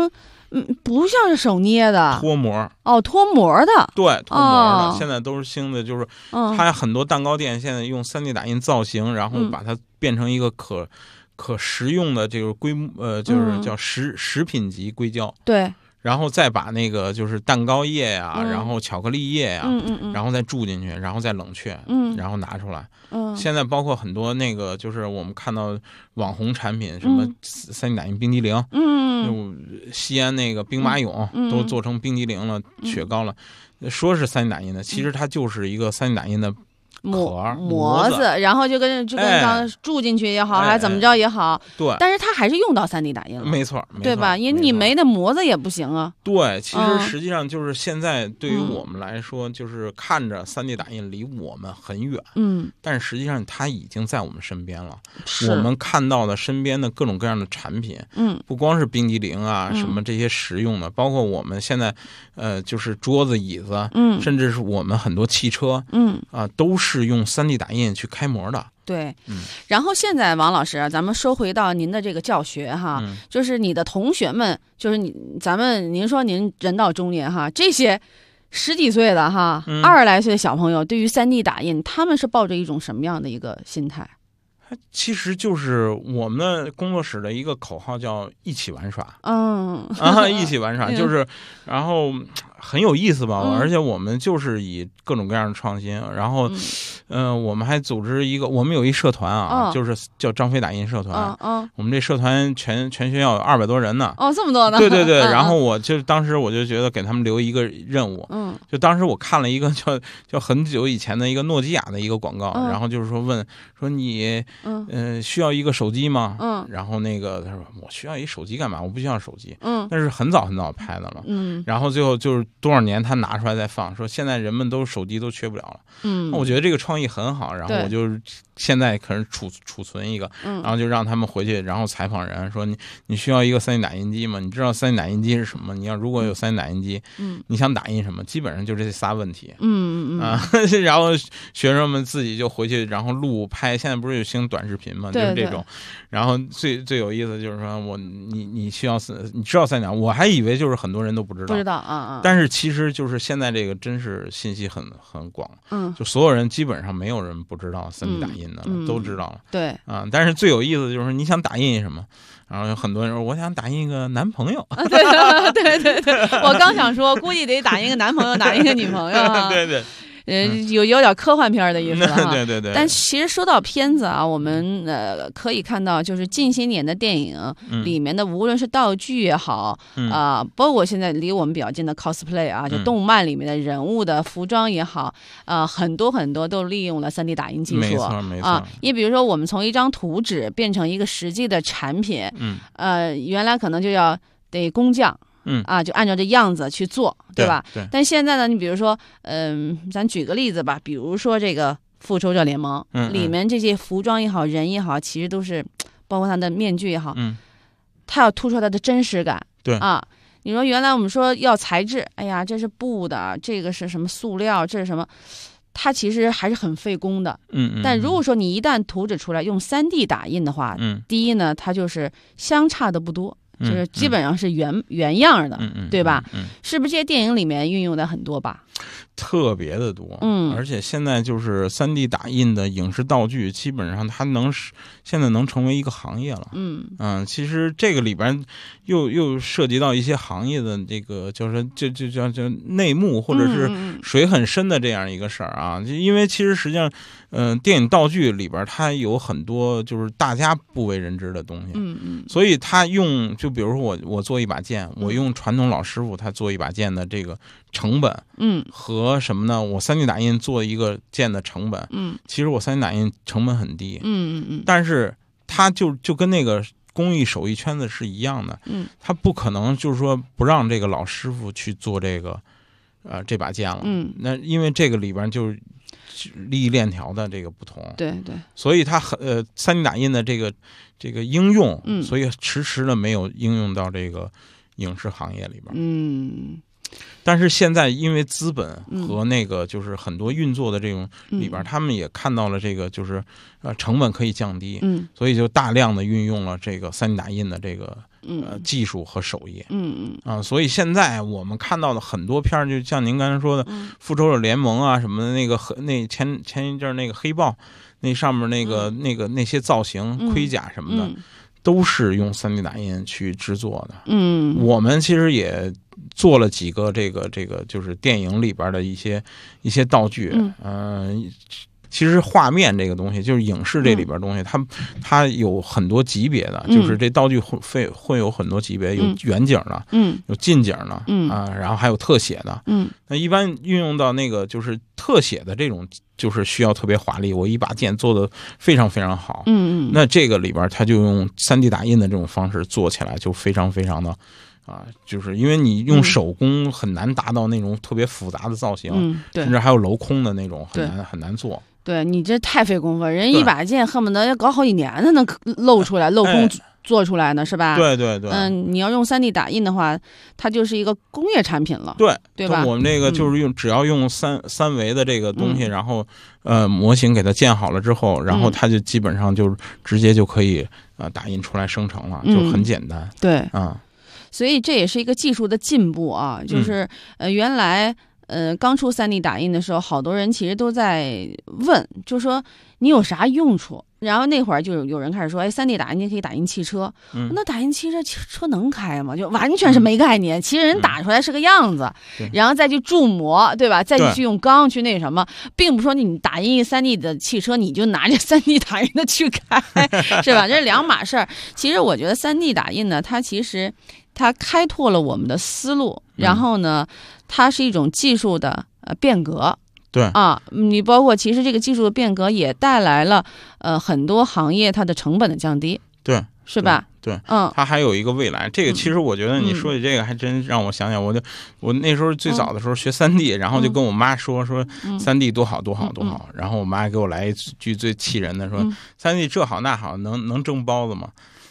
不像是手捏的， 脱模脱模的， 对，脱模的，现在都是新的，就是它很多蛋糕店现在用3D 打印造型，然后把它变成一个可食用的这个就是叫食品级硅胶， 对。 然后再把那个就是蛋糕液呀，然后巧克力液呀，然后再注进去，然后再冷却，然后拿出来。现在包括很多那个就是我们看到网红产品，什么3D 打印冰激凌，西安那个兵马俑都做成冰激凌了，雪糕了，说是3D 打印的，其实它就是一个3D 打印的。 模子，然后就跟刚注进去也好，还是怎么着也好， 对， 但是它还是用到3D 打印了， 没错， 对吧？因为你没那模子也不行啊。 对，其实实际上就是现在对于我们来说，就是看着3D 打印离我们很远，但是实际上它已经在我们身边了。我们看到的身边的各种各样的产品，不光是冰激凌啊，什么这些实用的，包括我们现在就是桌子、椅子，甚至是我们很多汽车，都是用3D 打印去开模的。 对，然后现在王老师，咱们说回到您的这个教学哈，就是你的同学们，就是您说您人到中年哈，这些10几岁的哈，20来岁的小朋友，对于3D 打印，他们是抱着一种什么样的一个心态？ 其实就是我们的工作室的一个口号叫一起玩耍，一起玩耍，就是然后很有意思吧，而且我们就是以各种各样的创新，然后我们还组织我们有一社团啊，就是叫张飞打印社团，我们这社团全学校有200多人呢， 这么多呢， 对对对，然后当时我就觉得给他们留一个任务，就当时我看了一个叫很久以前的一个诺基亚的一个广告，然后就是说你需要一个手机吗？然后那个他说我需要一手机干嘛？我不需要手机。那是很早很早拍的了。然后最后就是多少年他拿出来再放，说现在人们都手机都缺不了了。那我觉得这个创意很好，然后我就现在可能储存一个，然后就让他们回去，然后采访人说你需要一个3D 打印机吗？你知道3D 打印机是什么？你要如果有3D 打印机，你想打印什么？基本上就这仨问题。然后学生们自己就回去，然后录拍。现在不是有新短视频嘛，就是这种。然后最有意思就是说你需要你知道3D 打印，我还以为就是很多人都不知道但是其实就是现在这个真是信息很广，就所有人基本上没有人不知道3D 打印的了，都知道了。 对但是最有意思的就是你想打印什么，然后有很多人说我想打印一个男朋友。 对，我刚想说，估计得打印个男朋友，打印个女朋友。 对。 有点科幻片的意思了。 对。 但其实说到片子啊，我们可以看到，就是近些年的电影里面的，无论是道具也好，包括现在离我们比较近的 cosplay 啊，就动漫里面的人物的服装也好，很多都利用了3D 打印技术。 没错。 你比如说，我们从一张图纸变成一个实际的产品，原来可能就要得工匠。就按照这样子去做，对吧？ 对。 但现在呢，你比如说，咱举个例子吧，比如说这个《复仇者联盟》里面这些服装也好，人也好，其实都是包括它的面具也好，它要突出它的真实感。 对你说原来我们说要材质，哎呀，这是布的，这个是什么塑料，这是什么？它其实还是很费工的。但如果说你一旦图纸出来用3D 打印的话，第一呢，它就是相差的不多。就是基本上是原样的，对吧？是不是这些电影里面运用的很多吧？ 特别的多，而且现在就是3D 打印的影视道具，基本上它现在能成为一个行业了。其实这个里边又涉及到一些行业的这个就是叫内幕或者是水很深的这样一个事儿啊。因为其实实际上，电影道具里边它有很多就是大家不为人知的东西。所以它就比如说我做一把剑，我用传统老师傅他做一把剑的这个成本，和什么呢？我3D 打印做一个剑的成本，其实我3D 打印成本很低，但是它就跟那个工艺手艺圈子是一样的，它不可能就是说不让这个老师傅去做这个这把剑了，那因为这个里边就是利益链条的这个不同， 对， 所以它3D 打印的这个应用，所以迟的没有应用到这个影视行业里边，但是现在因为资本和那个就是很多运作的这种里边，他们也看到了这个就是成本可以降低，所以就大量的运用了这个3D 打印的这个技术和手艺。所以现在我们看到的很多片儿，就像您刚才说的，复仇者联盟啊什么的，那前一阵那个黑豹，那上面那些造型、盔甲什么的，都是用3D 打印去制作的。我们其实也做了几个这个就是电影里边的一些道具。其实画面这个东西，就是影视这里边东西，它有很多级别的，就是这道具会有很多级别，有远景的，有近景的，然后还有特写的。那一般运用到那个就是特写的这种，就是需要特别华丽，我一把剑做的非常非常好。那这个里边它就用3D 打印的这种方式做起来，就非常非常的。就是因为你用手工很难达到那种特别复杂的造型，甚至还有镂空的那种，很难做。 对，你这太费功夫，人一把剑恨不得要搞好几年才能镂出来，镂空做出来呢，是吧？ 对。 你要用3D 打印的话，它就是一个工业产品了。对吧？ 我们这个就是只要用三维的这个东西，然后模型给它建好了之后，然后它就基本上就直接就可以打印出来生成了，就很简单。 对所以这也是一个技术的进步啊，就是原来刚出3D 打印的时候，好多人其实都在问，就说你有啥用处？然后那会儿就有人开始说，3D 打印可以打印汽车，那打印汽车能开吗？就完全是没概念。其实人打出来是个样子，然后再去铸模，对吧？再去用钢去那什么，并不说你打印一3D 的汽车，你就拿着3D 打印的去开，是吧？这是两码事儿。其实我觉得3D 打印呢，它开拓了我们的思路，然后呢，它是一种技术的变革。 对啊，你包括其实这个技术的变革也带来了很多行业它的成本的降低。 对， 是吧？ 对，它还有一个未来。这个其实我觉得你说起这个还真让我想想，我那时候最早的时候学3D，然后就跟我妈说3D 多好多好多好，然后我妈给我来一句最气人的说3D 这好那好，能蒸包子吗？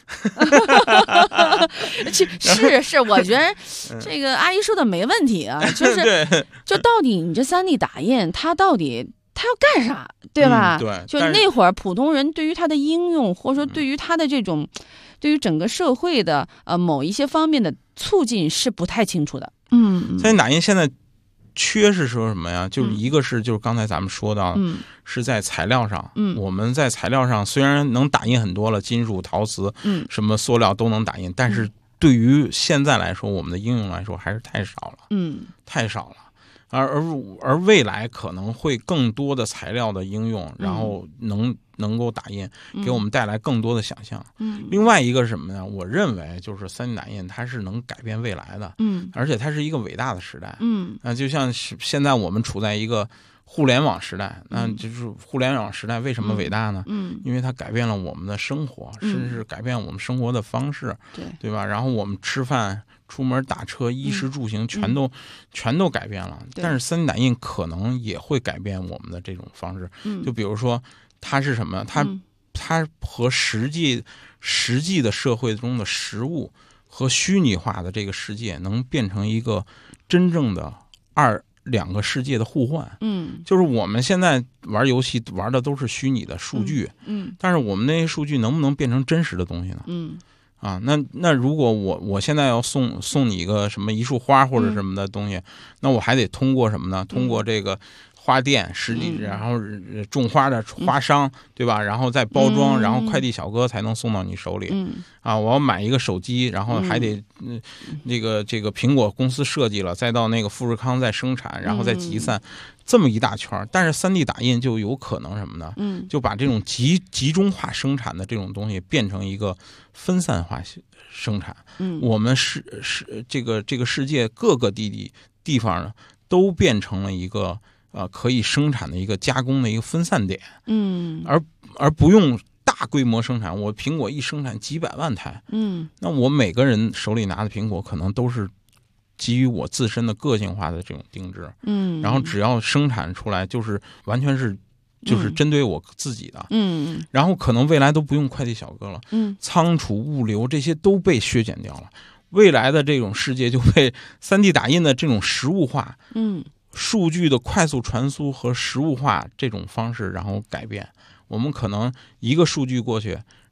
是，我觉得这个阿姨说的没问题啊，就到底你这3D 打印，它到底它要干啥，对吧？ 对， 就那会儿普通人对于它的应用，或者说对于它的这种，对于整个社会的某一些方面的促进是不太清楚的。 3D 打印现在缺是说什么呀？就是一个是就是刚才咱们说到的，是在材料上，我们在材料上虽然能打印很多了，金属、陶瓷，什么塑料都能打印，但是对于现在来说，我们的应用来说还是太少了，太少了。而未来可能会更多的材料的应用，然后能够打印，给我们带来更多的想象。另外一个是什么呢？我认为就是3D 打印，它是能改变未来的，而且它是一个伟大的时代。就像是现在我们处在一个互联网时代，那就是互联网时代为什么伟大呢？因为它改变了我们的生活，甚至是改变我们生活的方式，对吧？然后我们吃饭、出门打车、衣食住行全都改变了。但是3D 打印可能也会改变我们的这种方式。就比如说，它是什么？它和实际的社会中的实物和虚拟化的这个世界能变成一个真正的两个世界的互换。就是我们现在玩游戏玩的都是虚拟的数据，但是我们那些数据能不能变成真实的东西呢？那如果我现在要送你一个什么一束花或者什么的东西，那我还得通过什么呢？通过这个花店实际，然后种花的花商，对吧？然后再包装，然后快递小哥才能送到你手里。我要买一个手机，然后还得这个苹果公司设计了，再到那个富士康再生产，然后再集散，这么一大圈。但是3D 打印就有可能什么呢？就把这种集中化生产的这种东西变成一个分散化生产。我们是这个世界各个地方呢，都变成了一个可以生产的一个加工的一个分散点。而不用大规模生产。我苹果一生产几百万台，那我每个人手里拿的苹果可能都是基于我自身的个性化的这种定制，然后只要生产出来就是完全是就是针对我自己的，然后可能未来都不用快递小哥了，仓储物流这些都被削减掉了，未来的这种世界就被3D 打印的这种实物化，数据的快速传输和实物化这种方式然后改变。我们可能一个数据过去，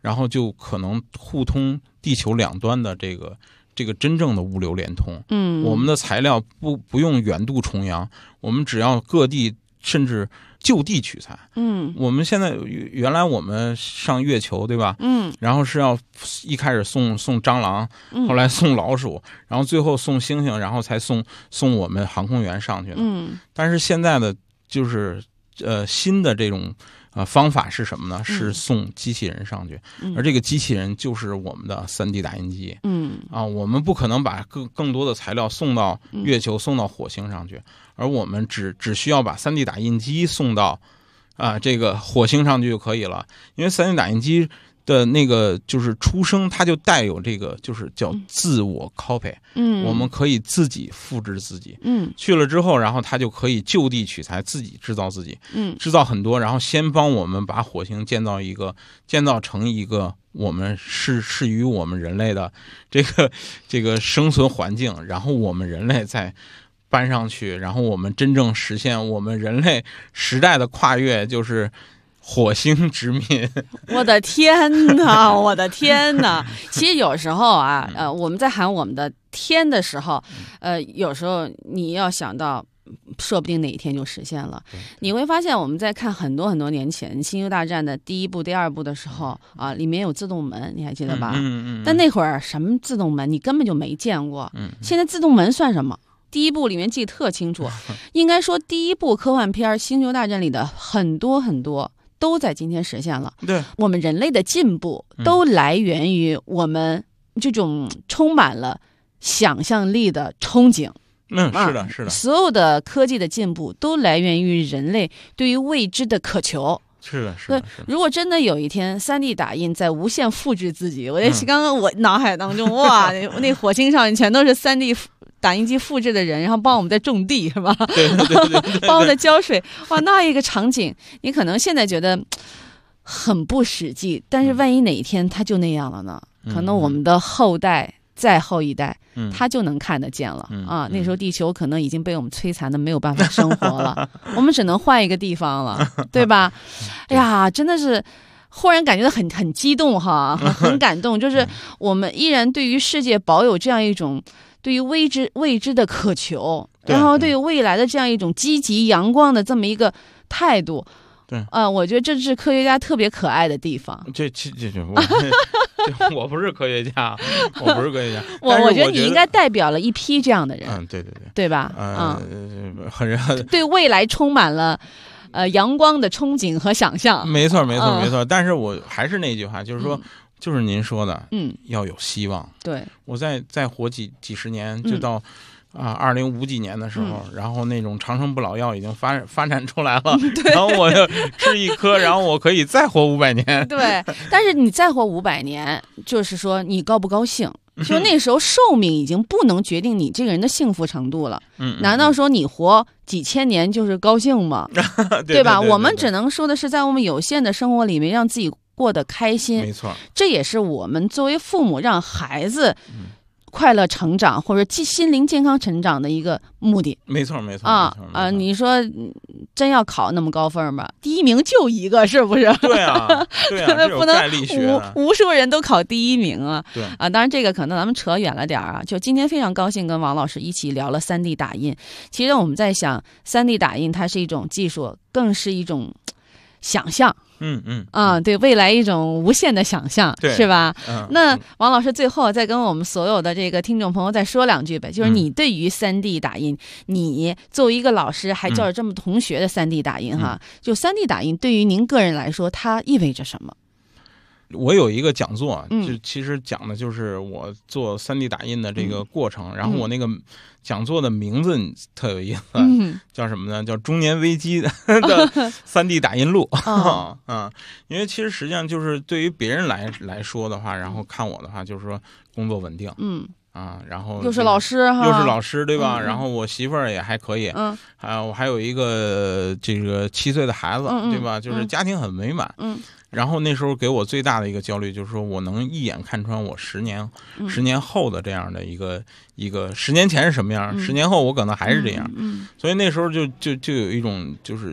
然后就可能互通地球两端的这个真正的物流联通。我们的材料不用远渡重洋，我们只要各地甚至就地取材。我们现在原来我们上月球，对吧？然后是要一开始送蟑螂，后来送老鼠，然后最后送猩猩，然后才送我们航空员上去的。但是现在的就是新的这种方法是什么呢？是送机器人上去，而这个机器人就是我们的3D 打印机。我们不可能把更多的材料送到月球、送到火星上去，而我们只需要把3D 打印机送到这个火星上去就可以了。因为3D 打印机的那个就是出生，它就带有这个就是叫自我 copy。我们可以自己复制自己。去了之后，然后它就可以就地取材，自己制造自己。制造很多，然后先帮我们把火星建造成一个我们适于我们人类的这个生存环境，然后我们人类再搬上去，然后我们真正实现我们人类时代的跨越，就是火星殖民。 我的天哪，我的天哪！其实有时候啊，我们在喊我们的天的时候，有时候你要想到，说不定哪一天就实现了。你会发现我们在看很多很多年前《星球大战》的第1部、第2部的时候啊，里面有自动门，你还记得吧？但那会儿什么自动门你根本就没见过。现在自动门算什么？第1部里面记得特清楚，应该说第1部科幻片《星球大战》里的很多很多都在今天实现了。 对， 我们人类的进步都来源于我们这种充满了想象力的憧憬。 是的，是的， 所有的科技的进步都来源于人类对于未知的渴求。 是的，是的。 如果真的有一天3D 打印在无限复制自己，我刚刚我脑海当中哇，那火星上全都是3D 打印机复制的人，然后帮我们在种地，是吧？ 对， 帮我们在浇水。哇，那一个场景，你可能现在觉得很不实际，但是万一哪一天它就那样了呢？可能我们的后代再后一代，他就能看得见了。那时候地球可能已经被我们摧残的没有办法生活了，我们只能换一个地方了，对吧？哎呀，真的是忽然感觉到很激动哈，很感动。就是我们依然对于世界保有这样一种对于未知的渴求，然后对于未来的这样一种积极阳光的这么一个态度。 对， 我觉得这是科学家特别可爱的地方。 我不是科学家，我不是科学家。 我觉得你应该代表了一批这样的人。对吧？ 很对未来充满了阳光的憧憬和想象。 没错。但是我还是那句话，就是说，就是您说的，要有希望。 对， 我再活几十年，就到2050几年的时候，然后那种长生不老药已经发展出来了，然后我就吃一颗，然后我可以再活500年。 对，但是你再活500年，就是说你高不高兴？就那时候寿命已经不能决定你这个人的幸福程度了。难道说你活几千年就是高兴吗？对吧？我们只能说的是，在我们有限的生活里面，让自己过得开心。 没错， 这也是我们作为父母让孩子快乐成长或者心灵健康成长的一个目的。 没错你说真要考那么高分吗？第1名就一个，是不是？ 对啊， 不能概率学无数人都考第1名啊。 对当然这个可能咱们扯远了点啊。就今天非常高兴跟王老师一起聊了3D 打印。其实我们在想，3D 打印它是一种技术，更是一种想象。对未来一种无限的想象，是吧？那王老师最后再跟我们所有的这个听众朋友再说2句呗，就是你对于3D 打印，你作为一个老师还教着这么同学的3D 打印哈，就3D 打印对于您个人来说，它意味着什么？ 我有一个讲座，就其实讲的就是我做3D 打印的这个过程，然后我那个讲座的名字特有意思，叫什么呢？叫中年危机的3D 打印录。因为其实实际上就是对于别人来说的话，然后看我的话，就是说工作稳定，然后又是老师哈， 又是老师对吧？然后我媳妇儿也还可以，我还有一个这个7岁的孩子，对吧？就是家庭很美满，然后那时候给我最大的一个焦虑就是说我能一眼看穿我10年后的这样的一个10年前是什么样，10年后我可能还是这样，所以那时候就有一种就是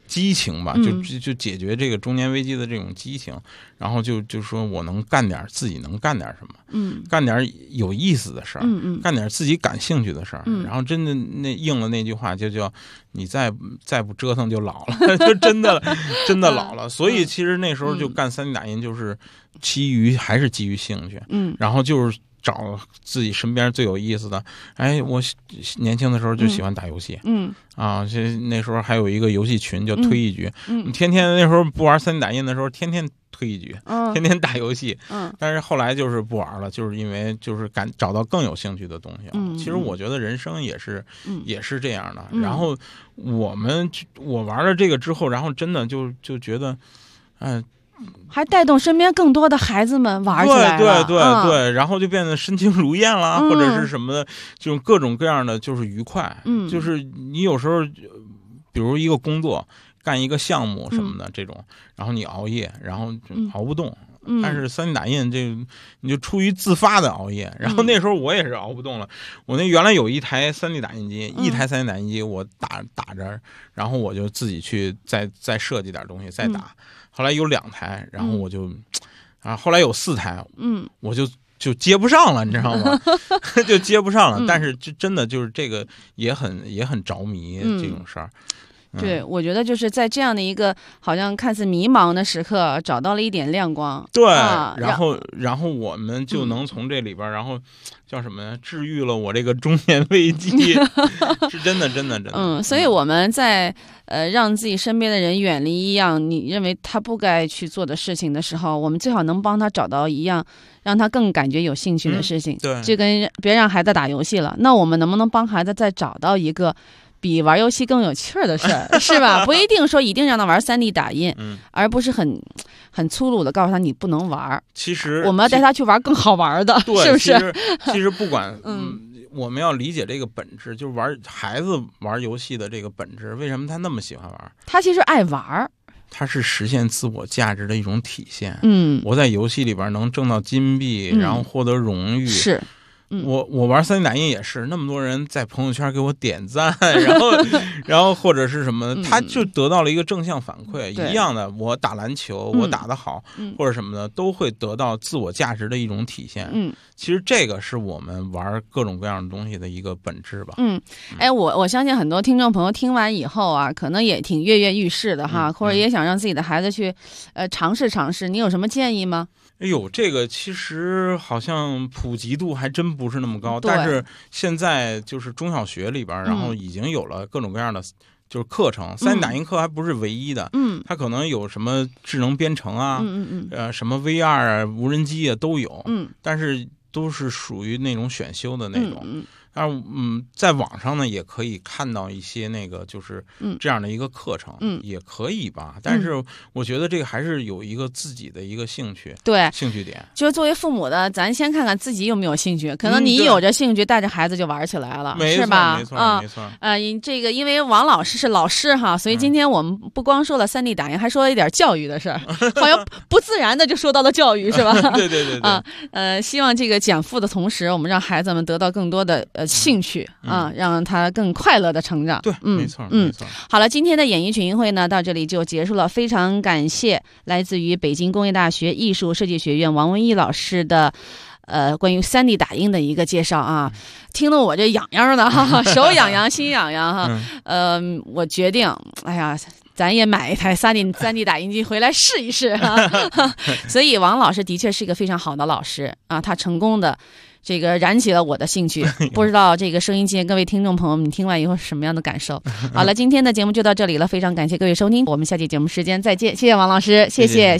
激情吧，就解决这个中年危机的这种激情，然后就说我能干点自己能干点什么，干点有意思的事儿，干点自己感兴趣的事儿，然后真的应了那句话，就叫你再不折腾就老了，就真的老了。所以其实那时候就干3D 打印，就是还是基于兴趣，然后就是找自己身边最有意思的。我年轻的时候就喜欢打游戏，那时候还有一个游戏群叫推一局，天天那时候不玩3D 打印的时候，天天推一局，天天打游戏，但是后来就是不玩了，就是因为就是找到更有兴趣的东西了。其实我觉得人生也是这样的。然后我玩了这个之后，然后真的就觉得， 还带动身边更多的孩子们玩起来了， 对，然后就变得身轻如燕啦，或者是什么的，这种各种各样的就是愉快，就是你有时候，比如一个工作干一个项目什么的这种，然后你熬夜，然后熬不动。但是3D 打印你就出于自发的熬夜，然后那时候我也是熬不动了。我原来有一台3D 打印机，一台3D 打印机我打着，然后我就自己去再设计点东西再打。后来有2台，然后我就后来有4台，我就接不上了，你知道吗？就接不上了。但是真的就是这个也很着迷这种事儿。 对，我觉得就是在这样的一个好像看似迷茫的时刻，找到了一点亮光。 对，然后我们就能从这里边，然后叫什么呀？治愈了我这个中年危机，是真的。 所以我们在让自己身边的人远离一样你认为他不该去做的事情的时候，我们最好能帮他找到一样让他更感觉有兴趣的事情。 对， 就跟别让孩子打游戏了，那我们能不能帮孩子再找到一个比玩游戏更有趣的事儿，是吧？不一定说一定让他玩3D 打印，而不是很粗鲁的告诉他你不能玩。 其实我们要带他去玩更好玩的，是不是？ 其实不管我们要理解这个本质，就是孩子玩游戏的这个本质，为什么他那么喜欢玩？ 他其实爱玩。 它是实现自我价值的一种体现。我在游戏里边能挣到金币，然后获得荣誉。 是。 我玩3D 打印也是，那么多人在朋友圈给我点赞，然后或者是什么，他就得到了一个正向反馈。一样的，我打篮球，我打得好，或者什么的，都会得到自我价值的一种体现。其实这个是我们玩各种各样的东西的一个本质吧。 我相信很多听众朋友听完以后啊，可能也挺跃跃欲试的哈，或者也想让自己的孩子去尝试尝试。你有什么建议吗？ 这个其实好像普及度还真不是那么高，但是现在就是中小学里边，然后已经有了各种各样的就是课程。3D 打印课还不是唯一的，它可能有什么智能编程啊，什么 VR 啊、无人机啊都有，但是都是属于那种选修的那种。但是在网上呢也可以看到一些那个就是这样的一个课程，也可以吧。但是我觉得这个还是有一个自己的一个兴趣， 对， 兴趣点。 就是作为父母的，咱先看看自己有没有兴趣。可能你有着兴趣，带着孩子就玩起来了，是吧？ 没错。 这个因为王老师是老师哈，所以今天我们不光说了3D 打印，还说了一点教育的事儿，好像不自然的就说到了教育，是吧？ 对。 希望这个减负的同时，我们让孩子们得到更多的兴趣啊，让他更快乐的成长。 对，没错。 好了，今天的演艺群英会呢到这里就结束了，非常感谢来自于北京工业大学艺术设计学院王文艺老师的关于3D 打印的一个介绍啊，听得我这痒痒的哈，手痒痒心痒痒哈。我决定，哎呀，咱也买一台3D 打印机回来试一试哈。所以王老师的确是一个非常好的老师啊，他成功的这个燃起了我的兴趣。不知道这个收音机各位听众朋友们听完以后是什么样的感受？好了，今天的节目就到这里了，非常感谢各位收听，我们下期节目时间再见。谢谢王老师，谢谢。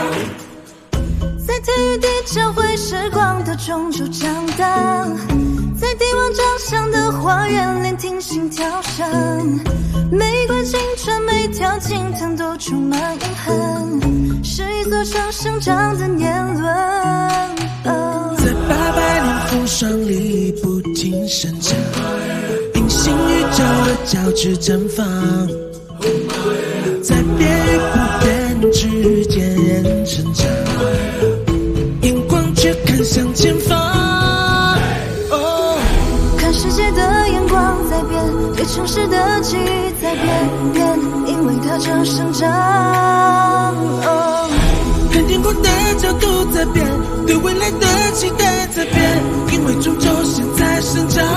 在体育地球会时光的中柱长大， 在帝王长相的花园，聆听心跳声。每管青春，每条青藤都充满遗憾，是一座城生长的年轮。 在800年风霜里不停生长，平行宇宙的交织绽放，在变与不变之间人成长，眼光却看向前方。 看世界的眼光在变，对城市的记忆在变，因为它正生长。 看天空的角度在变，对未来的期待在变，因为终究现在生长。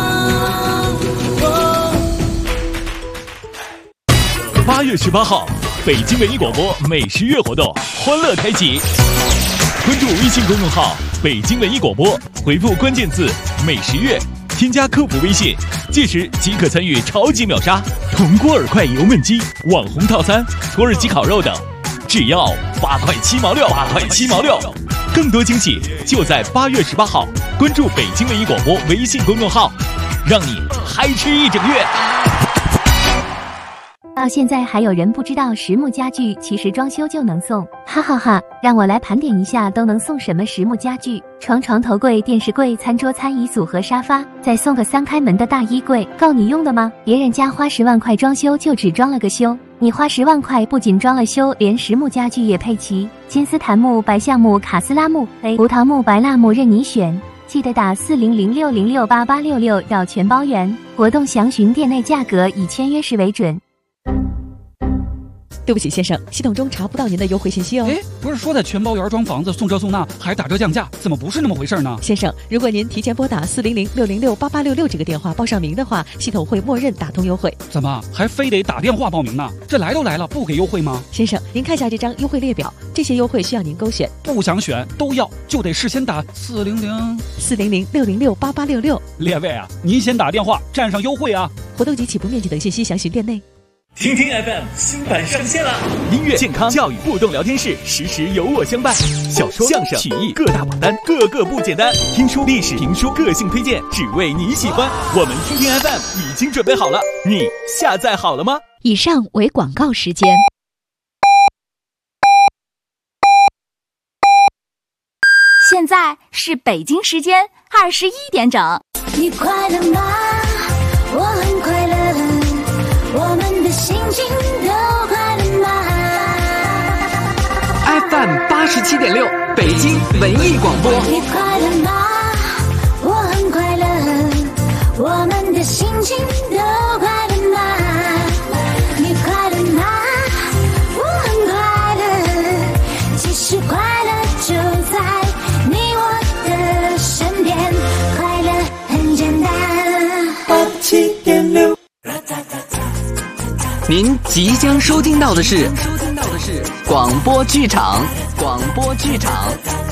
8月18号，北京文艺广播美食月活动欢乐开启。关注微信公众号“北京文艺广播”，回复关键字“美食月”，添加客服微信，届时即可参与超级秒杀、铜锅饵块油焖鸡、网红套餐、土耳其烤肉等，只要8块7毛6，8块7毛6。更多惊喜就在8月18号，关注北京文艺广播微信公众号，让你嗨吃一整月。 到现在还有人不知道实木家具其实装修就能送，哈哈哈！让我来盘点一下都能送什么实木家具：床、头柜、电视柜、餐桌、餐椅组和沙发，再送个3开门的大衣柜，够你用的吗？别人家花10万块装修就只装了个修，你花10万块不仅装了修，连实木家具也配齐，金丝檀木、白橡木、卡斯拉木、葡萄木、白蜡木任你选。记得打4006068866要全包圆。活动详询店内价格，以签约时为准。 对不起，先生，系统中查不到您的优惠信息哦。 不是说在全包圆装房子送这送那还打折降价，怎么不是那么回事呢？ 先生，如果您提前拨打4006068866这个电话报上名的话，系统会默认打通优惠。 怎么还非得打电话报名呢？这来都来了，不给优惠吗？ 先生，您看下这张优惠列表，这些优惠需要您勾选。 不想选都要，就得事先打 4006068866。 列位啊，您先打电话占上优惠啊！ 活动及起步面积等信息详询店内。 听听 FM 新版上线了，音乐、健康、教育、互动聊天室，时时有我相伴。小说、相声、曲艺各大榜单，个个不简单。听书、历史、评书，个性推荐，只为你喜欢。我们听听 FM 已经准备好了，你下载好了吗？ 以上为广告时间。现在是北京时间21点整。 你快乐吗？我很快乐。我们的心情都快乐吗 ？FM 87.6，北京文艺广播。 你快乐吗？我很快乐。我们的心情都快乐吗？你快乐吗？我很快乐。其实快乐就在你我的身边，快乐很简单。87.6。 您即将收听到的是广播剧场。